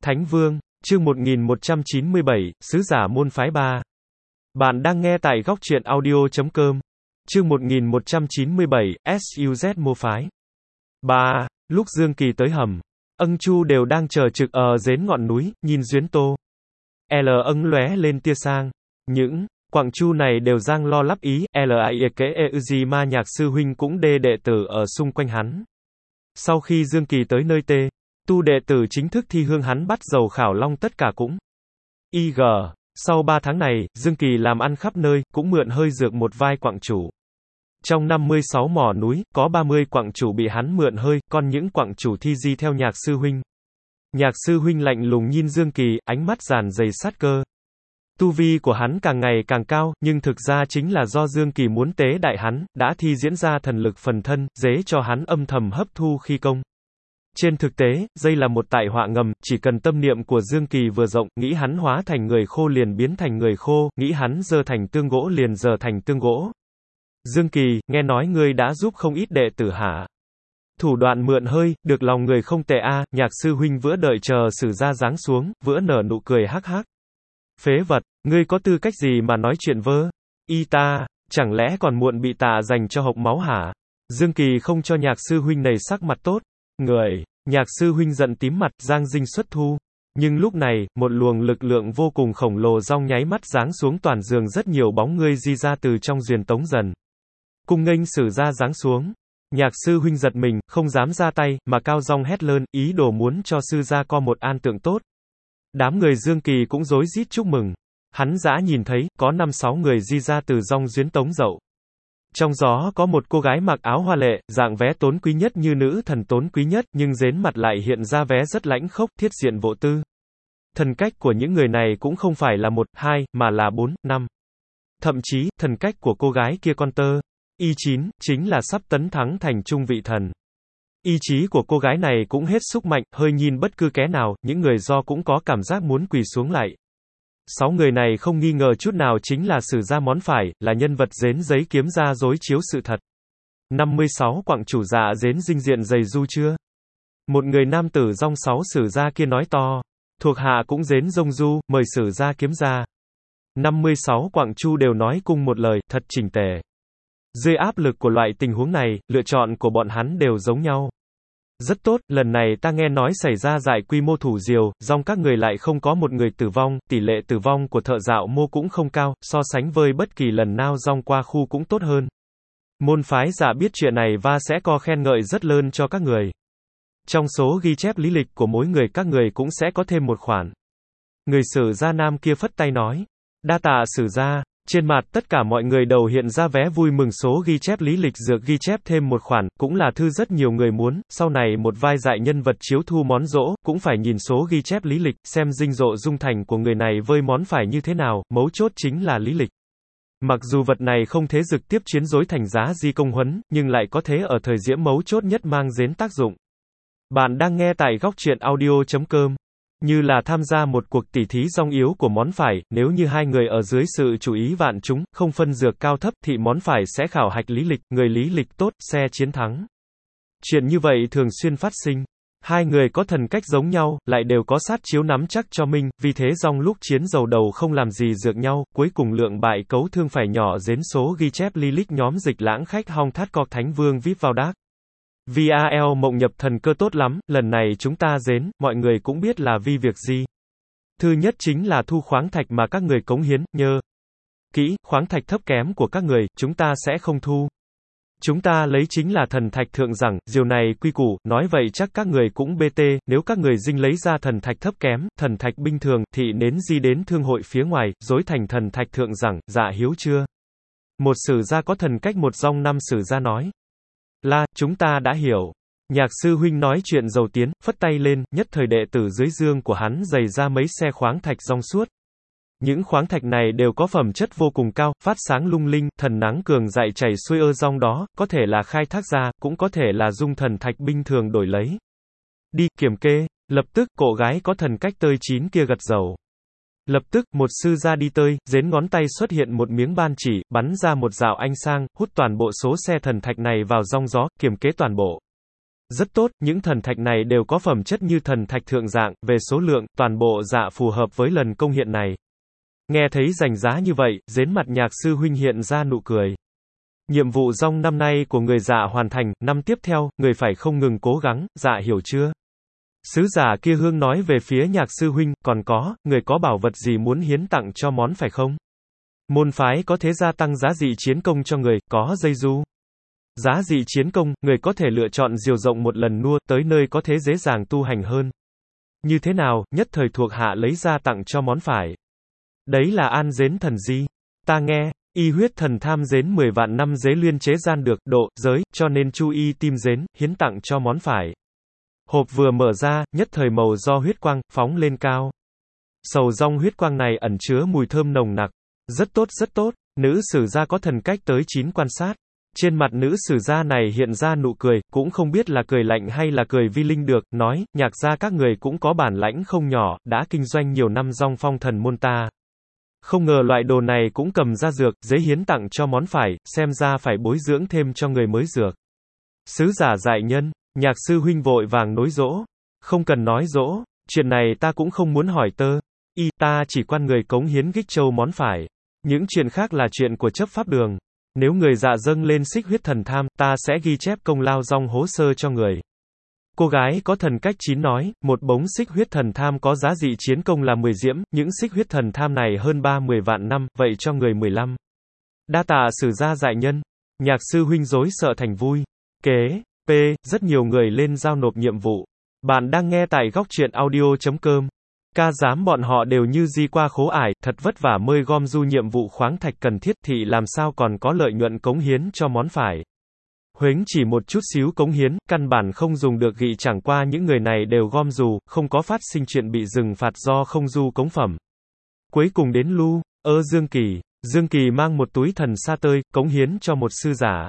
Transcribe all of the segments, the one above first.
Thánh Vương, chương 1197, Sứ giả môn phái 3. Bạn đang nghe tại góc truyện audio.com. Chương 1197, SUZ mô phái. 3. Lúc Dương Kỳ tới hầm, Ân Chu đều đang chờ trực ở dến ngọn núi, nhìn Duyến Tô. Ân lóe lên tia sang. Những quặng chu này đều giang lo lắp ý, gì ma nhạc sư huynh cũng đệ tử ở xung quanh hắn. Sau khi Dương Kỳ tới nơi tu đệ tử chính thức thi hương hắn bắt dầu khảo long tất cả cũng sau 3 tháng này, Dương Kỳ làm ăn khắp nơi, cũng mượn hơi dược một vai quặng chủ. Trong 56 mỏ núi, có 30 quặng chủ bị hắn mượn hơi, còn những quặng chủ thi di theo nhạc sư huynh. Nhạc sư huynh lạnh lùng nhìn Dương Kỳ, ánh mắt dàn dày sát cơ. Tu vi của hắn càng ngày càng cao, nhưng thực ra chính là do Dương Kỳ muốn tế đại hắn, đã thi diễn ra thần lực phần thân, dễ cho hắn âm thầm hấp thu khi công. Trên thực tế, đây là một tai họa ngầm, chỉ cần tâm niệm của Dương Kỳ vừa rộng, nghĩ hắn hóa thành người khô liền biến thành người khô, nghĩ hắn giơ thành tương gỗ liền giơ thành tương gỗ. Dương Kỳ, nghe nói ngươi đã giúp không ít đệ tử hả? Thủ đoạn mượn hơi, được lòng người không tệ a. Nhạc sư huynh vữa đợi chờ sử gia giáng xuống, vữa nở nụ cười hắc hắc. Phế vật, ngươi có tư cách gì mà nói chuyện vơ? Ta, chẳng lẽ còn muộn bị tà dành cho hộc máu hả? Dương Kỳ không cho nhạc sư huynh này sắc mặt tốt. Nhạc sư huynh giận tím mặt, giang dinh xuất thu. Nhưng lúc này, một luồng lực lượng vô cùng khổng lồ rong nháy mắt giáng xuống toàn giường, rất nhiều bóng ngươi di ra từ trong duyên tống dần. Cung nghênh sử gia giáng xuống. Nhạc sư huynh giật mình, không dám ra tay, mà cao giọng hét lớn, ý đồ muốn cho sư gia co một an tượng tốt. Đám người Dương Kỳ cũng rối rít chúc mừng. Hắn dã nhìn thấy, có 5-6 người di ra từ dòng duyến tống dậu. Trong gió có một cô gái mặc áo hoa lệ, dạng vé tốn quý nhất như nữ thần tốn quý nhất, nhưng dến mặt lại hiện ra vé rất lãnh khốc, thiết diện vô tư. Thần cách của những người này cũng không phải là 1, 2, mà là 4, 5. Thậm chí, thần cách của cô gái kia con tơ. Y9, chính là sắp tấn thắng thành trung vị thần. Ý chí của cô gái này cũng hết sức mạnh, hơi nhìn bất cứ kẻ nào, những người do cũng có cảm giác muốn quỳ xuống lại. 6 người này không nghi ngờ chút nào chính là sử gia món phải, là nhân vật dến giấy kiếm ra dối chiếu sự thật. 56 quặng chủ dạ dến dinh diện dày du chưa? Một người nam tử dòng 6 sử gia kia nói to. Thuộc hạ cũng dến rông du, mời sử gia kiếm ra. 56 quặng chu đều nói cùng một lời, thật chỉnh tề. Dưới áp lực của loại tình huống này, lựa chọn của bọn hắn đều giống nhau. Rất tốt, lần này ta nghe nói xảy ra giải quy mô thủ diều, dòng các người lại không có một người tử vong, tỷ lệ tử vong của thợ dạo mô cũng không cao, so sánh với bất kỳ lần nào dòng qua khu cũng tốt hơn. Môn phái giả biết chuyện này và sẽ có khen ngợi rất lớn cho các người. Trong số ghi chép lý lịch của mỗi người các người cũng sẽ có thêm một khoản. Người sử gia nam kia phất tay nói. Đa tạ sử gia. Trên mặt tất cả mọi người đầu hiện ra vé vui mừng, số ghi chép lý lịch dược ghi chép thêm một khoản, cũng là thư rất nhiều người muốn, sau này một vai dạy nhân vật chiếu thu món dỗ, cũng phải nhìn số ghi chép lý lịch, xem dinh dộ dung thành của người này với món phải như thế nào, mấu chốt chính là lý lịch. Mặc dù vật này không thế trực tiếp chiến dối thành giá di công huấn, nhưng lại có thế ở thời diễm mấu chốt nhất mang đến tác dụng. Bạn đang nghe tại góc truyện audio.com. Như là tham gia một cuộc tỉ thí dong yếu của món phải, nếu như hai người ở dưới sự chú ý vạn chúng, không phân dược cao thấp, thì món phải sẽ khảo hạch lý lịch, người lý lịch tốt, xe chiến thắng. Chuyện như vậy thường xuyên phát sinh. Hai người có thần cách giống nhau, lại đều có sát chiếu nắm chắc cho mình, vì thế dong lúc chiến dầu đầu không làm gì dược nhau, cuối cùng lượng bại cấu thương phải nhỏ dến số ghi chép lý lịch nhóm dịch lãng khách hong thát cọc thánh vương vip vào đác. VAL mộng nhập thần cơ tốt lắm, lần này chúng ta dến, mọi người cũng biết là vì việc gì. Thứ nhất chính là thu khoáng thạch mà các người cống hiến, nhớ kỹ, khoáng thạch thấp kém của các người, chúng ta sẽ không thu. Chúng ta lấy chính là thần thạch thượng đẳng, điều này quy củ, nói vậy chắc các người cũng BT, nếu các người dinh lấy ra thần thạch thấp kém, thần thạch bình thường, thì nến di đến thương hội phía ngoài, dối thành thần thạch thượng đẳng, dạ hiếu chưa? Một sử gia có thần cách một dòng 5 sử gia nói. Là, chúng ta đã hiểu. Nhạc sư huynh nói chuyện dầu tiến, phất tay lên, nhất thời đệ tử dưới dương của hắn dày ra mấy xe khoáng thạch rong suốt. Những khoáng thạch này đều có phẩm chất vô cùng cao, phát sáng lung linh, thần nắng cường dại chảy xuôi rong đó, có thể là khai thác ra, cũng có thể là dung thần thạch bình thường đổi lấy. Đi, kiểm kê. Lập tức, cô gái có thần cách tơi chín kia gật dầu. Lập tức, một sư gia đi tơi, dến ngón tay xuất hiện một miếng ban chỉ, bắn ra một dạo ánh sang, hút toàn bộ số xe thần thạch này vào rong gió, kiểm kế toàn bộ. Rất tốt, những thần thạch này đều có phẩm chất như thần thạch thượng dạng, về số lượng, toàn bộ dạ phù hợp với lần công hiện này. Nghe thấy rành giá như vậy, dến mặt Nhạc sư huynh hiện ra nụ cười. Nhiệm vụ rong năm nay của người dạ hoàn thành, năm tiếp theo, người phải không ngừng cố gắng, dạ hiểu chưa? Sứ giả kia hương nói về phía Nhạc sư huynh, còn có, người có bảo vật gì muốn hiến tặng cho món phải không? Môn phái có thể gia tăng giá trị chiến công cho người, có dây du. Giá trị chiến công, người có thể lựa chọn diều rộng một lần nua, tới nơi có thể dễ dàng tu hành hơn. Như thế nào, nhất thời thuộc hạ lấy ra tặng cho món phải. Đấy là an dến thần di. Ta nghe, y huyết thần tham dến 10 vạn năm dế luyên chế gian được, độ, giới, cho nên chu y tim dến, hiến tặng cho món phải. Hộp vừa mở ra, nhất thời màu do huyết quang, phóng lên cao. Sầu rong huyết quang này ẩn chứa mùi thơm nồng nặc. Rất tốt rất tốt, nữ sử gia có thần cách tới 9 quan sát. Trên mặt nữ sử gia này hiện ra nụ cười, cũng không biết là cười lạnh hay là cười vi linh được, nói, Nhạc gia các người cũng có bản lãnh không nhỏ, đã kinh doanh nhiều năm rong phong thần môn ta. Không ngờ loại đồ này cũng cầm ra dược, dễ hiến tặng cho món phải, xem ra phải bồi dưỡng thêm cho người mới dược. Sứ giả dạy nhân, Nhạc sư huynh vội vàng nối dỗ. Không cần nói dỗ, chuyện này ta cũng không muốn hỏi tơ. Ta chỉ quan người cống hiến Gích Châu món phải. Những chuyện khác là chuyện của chấp pháp đường. Nếu người dạ dâng lên xích huyết thần tham, ta sẽ ghi chép công lao rong hố sơ cho người. Cô gái có thần cách 9 nói, một bống xích huyết thần tham có giá trị chiến công là 10 diễm, những xích huyết thần tham này hơn 30 vạn năm, vậy cho người 15. Đa tạ sử gia dạy nhân. Nhạc sư huynh rối sợ thành vui. Kế, rất nhiều người lên giao nộp nhiệm vụ. Bạn đang nghe tại góc truyện audio.com. Ca dám bọn họ đều như di qua khố ải, thật vất vả mới gom du nhiệm vụ khoáng thạch cần thiết thì làm sao còn có lợi nhuận cống hiến cho món phải. Huếnh chỉ một chút xíu cống hiến, căn bản không dùng được gị chẳng qua những người này đều gom dù, không có phát sinh chuyện bị dừng phạt do không du cống phẩm. Cuối cùng đến Lu, Dương Kỳ mang một túi thần sa tơi, cống hiến cho một sư giả.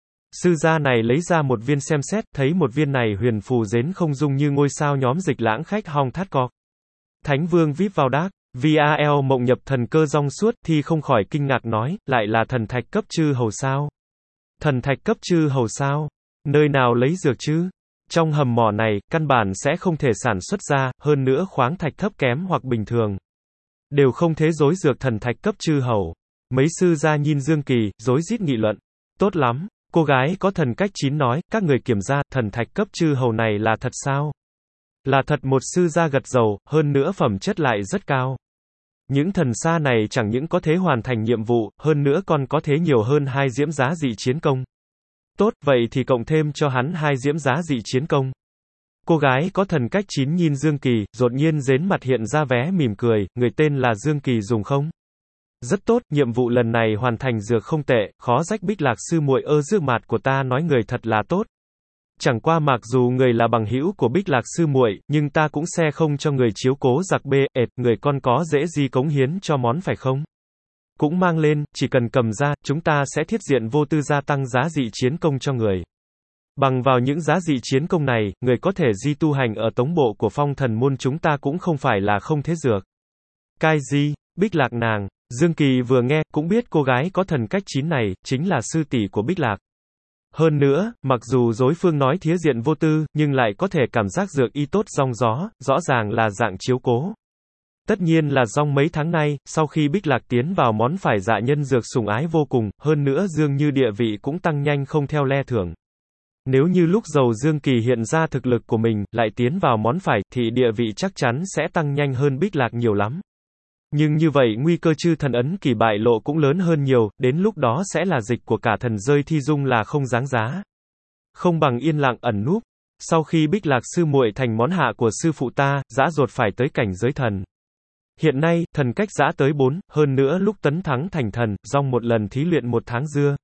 Sư gia này lấy ra một viên xem xét, thấy một viên này huyền phù dến không dung như ngôi sao nhóm dịch lãng khách hong thát cọc. Thánh vương vip vào đác, VAL mộng nhập thần cơ rong suốt thì không khỏi kinh ngạc nói, lại là thần thạch cấp chư hầu sao? Thần thạch cấp chư hầu sao? Nơi nào lấy dược chứ? Trong hầm mỏ này, căn bản sẽ không thể sản xuất ra, hơn nữa khoáng thạch thấp kém hoặc bình thường. Đều không thế dối dược thần thạch cấp chư hầu. Mấy sư gia nhìn Dương Kỳ, rối rít nghị luận. Tốt lắm, cô gái có thần cách 9 nói, các người kiểm ra, thần thạch cấp chư hầu này là thật sao? Là thật, một sư gia gật dầu, hơn nữa phẩm chất lại rất cao. Những thần sa này chẳng những có thể hoàn thành nhiệm vụ, hơn nữa còn có thể nhiều hơn 2 diễm giá trị chiến công. Tốt, vậy thì cộng thêm cho hắn 2 diễm giá trị chiến công. Cô gái có thần cách 9 nhìn Dương Kỳ, đột nhiên dến mặt hiện ra vé mỉm cười, người tên là Dương Kỳ dùng không? Rất tốt, nhiệm vụ lần này hoàn thành dược không tệ, khó rách Bích Lạc sư muội dương mặt của ta nói người thật là tốt. Chẳng qua mặc dù người là bằng hữu của Bích Lạc sư muội, nhưng ta cũng sẽ không cho người chiếu cố giặc bê, người con có dễ gì cống hiến cho món phải không? Cũng mang lên, chỉ cần cầm ra, chúng ta sẽ thiết diện vô tư gia tăng giá trị chiến công cho người. Bằng vào những giá trị chiến công này, người có thể di tu hành ở tống bộ của phong thần môn chúng ta cũng không phải là không thế dược. Cai di, Bích Lạc nàng, Dương Kỳ vừa nghe, cũng biết cô gái có thần cách 9 này, chính là sư tỷ của Bích Lạc. Hơn nữa, mặc dù đối phương nói thía diện vô tư, nhưng lại có thể cảm giác dược y tốt rong gió, rõ ràng là dạng chiếu cố. Tất nhiên là rong mấy tháng nay, sau khi Bích Lạc tiến vào món phải dạ nhân dược sủng ái vô cùng, hơn nữa dường như địa vị cũng tăng nhanh không theo le thưởng. Nếu như lúc đầu Dương Kỳ hiện ra thực lực của mình, lại tiến vào món phải, thì địa vị chắc chắn sẽ tăng nhanh hơn Bích Lạc nhiều lắm. Nhưng như vậy nguy cơ chư thần ấn kỳ bại lộ cũng lớn hơn nhiều, đến lúc đó sẽ là dịch của cả thần rơi thi dung là không đáng giá. Không bằng yên lặng ẩn núp. Sau khi Bích Lạc sư muội thành món hạ của sư phụ ta, dã dột phải tới cảnh giới thần. Hiện nay, thần cách dã tới 4, hơn nữa lúc tấn thắng thành thần, rong một lần thí luyện 1 tháng dưa.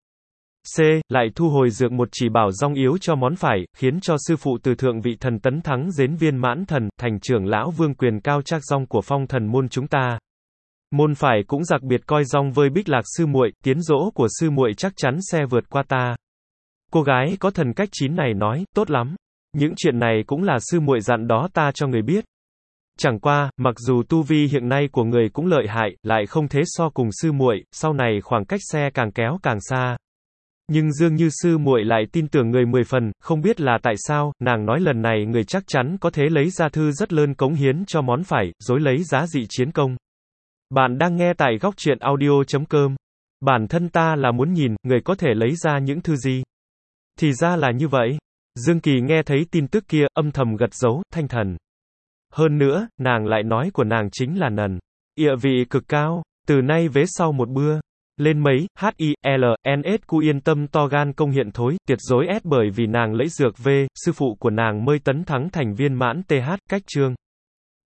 Lại thu hồi dược một chỉ bảo rong yếu cho món phải, khiến cho sư phụ từ thượng vị thần tấn thắng đến viên mãn thần, thành trưởng lão vương quyền cao trác rong của phong thần môn chúng ta. Môn phải cũng đặc biệt coi rong với Bích Lạc sư muội, tiến dỗ của sư muội chắc chắn sẽ vượt qua ta. Cô gái có thần cách 9 này nói, tốt lắm. Những chuyện này cũng là sư muội dặn đó ta cho người biết. Chẳng qua, mặc dù tu vi hiện nay của người cũng lợi hại, lại không thế so cùng sư muội, sau này khoảng cách xe càng kéo càng xa. Nhưng Dương Như sư muội lại tin tưởng người 10 phần, không biết là tại sao, nàng nói lần này người chắc chắn có thể lấy ra thư rất lớn cống hiến cho món phải, dối lấy giá trị chiến công. Bạn đang nghe tại góc truyện audio.com. Bản thân ta là muốn nhìn, người có thể lấy ra những thư gì. Thì ra là như vậy. Dương Kỳ nghe thấy tin tức kia, âm thầm gật dấu, thanh thần. Hơn nữa, nàng lại nói của nàng chính là nần. Địa vị cực cao, từ nay vế sau một bữa. Lên mấy, HILNSQ yên tâm to gan công hiện thối, tiệt dối S bởi vì nàng lấy dược V, sư phụ của nàng mới tấn thắng thành viên mãn TH, cách chương.